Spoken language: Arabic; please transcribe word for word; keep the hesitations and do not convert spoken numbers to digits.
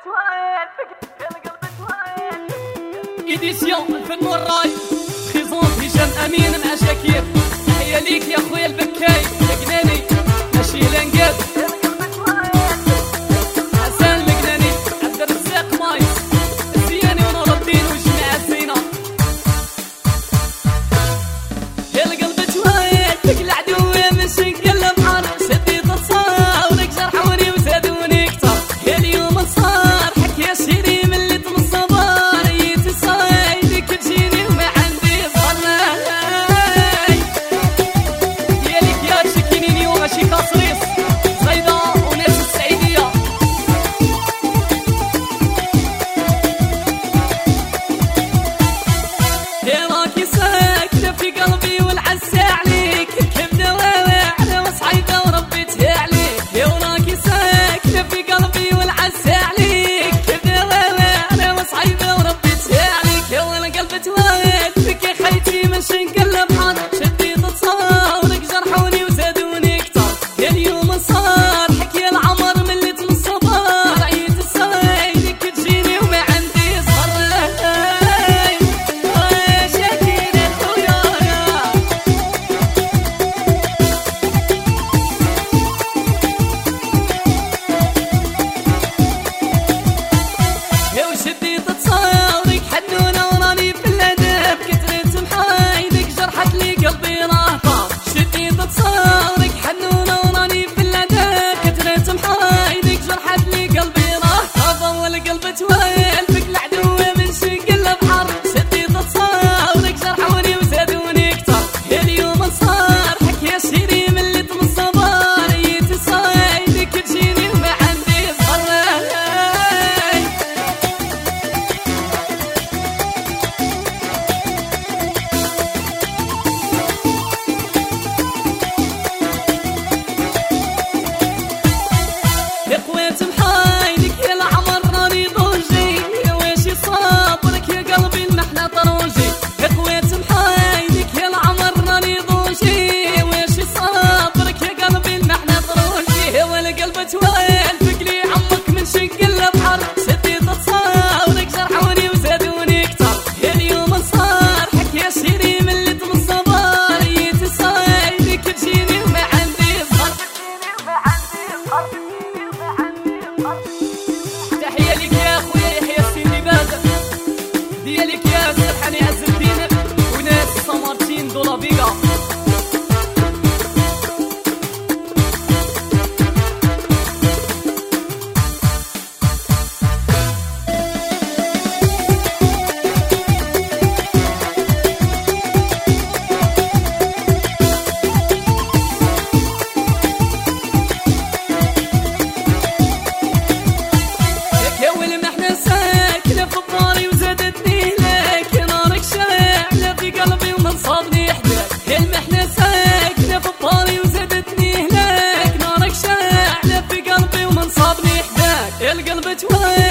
إيديسيون الفن والراي بريزونت هشام أمين مع شاكير. تحية ليك يا خويا البكاي يا جناني ماشي لانقاد حسن الجناني عبد الرزاق ماي الزياني ونور الدين والجماعة الزينة. يا القلب توهيت فيك العدو ماشي نقلب حار شديت تصاورك جرحوني وزادوني كتر. يا اليوم صار حكي يا شيري من اللي تمصبار ريت صايدك تجيني وما عندي صلاي. ديالك يا شكينيني وماشي كاصريص زايدة وناس السعيدية. يا راكي ساكنة في قلبي والعز عليك الكبدة واعرة وصعيدة وربيتها عليك. يا وراكي ساكنة في قلبي والعز عليك كبدة واعرة وصعيدة وربيتها عليك. يا ولا قلب توالد فيك يا خيتي ماشي نقلب حار شديت تصاورك جرحوني وزادوني كتر. يا اليوم صار حكي العمر من اللي تمصبار عيت الصايدك تجيني وما عندي صراي. يا شاكين يا خويا يا وشديت تصاورك حنونة وراني في الأدب كترت محايدك جرحت لي قلبي راهطة. شديت تصاورك حنونة وراني في الأدب كترت محايدك جرحت لي قلبي راهطة. والقلب توهيل فيك العدو من شي قلب حر شديت تصاورك جرحوني وزادوني كتر. يا اليوم صار حكي يا شيري من اللي تمصبار ريت صايدك تجيني وما عندي صراي. يا خوات محايدك يا العمر راني ضوجي يا واشي صابرك يا قلبي المحنة طروجي. يا خوات محايدك يا العمر راني ضوجي يا واشي صابرك يا قلبي المحنة طروجي. يا ولا قلب توهيل فيك لي عمك من شق البحر شديت تصاورك جرحوني وزادوني كتر. يا اليوم صار حكي يا شيري من اللي تمصبار ريت صايدك تجيني وما عندي صر. تحية ليك يا خويا يحيى السيدي بازا ديالك يا سرحاني عز الدين وناس سمارتين دولا فيغا. يا والمحنة ساكنة في الطاري وزادتني لك يا نارك شاعلة في قلبي ومنصابني حداك. يا المحنة ساكنة في الطاري وزادتني لك نارك شاعلة في قلبي ومنصابني حداك. يا القلب توهيل